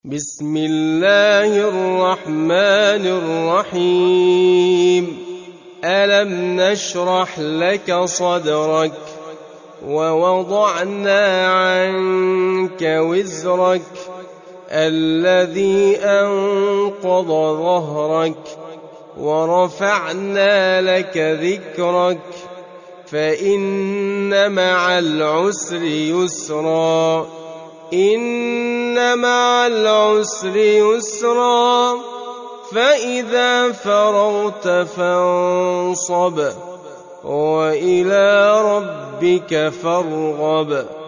بسم الله الرحمن الرحيم ألم نشرح لك صدرك ووضعنا عنك وزرك الذي أنقض ظهرك ورفعنا لك ذكرك فإن مع العسر يسرا إن مع العسر يسرا فإذا فرغت فانصب وإلى ربك فارغب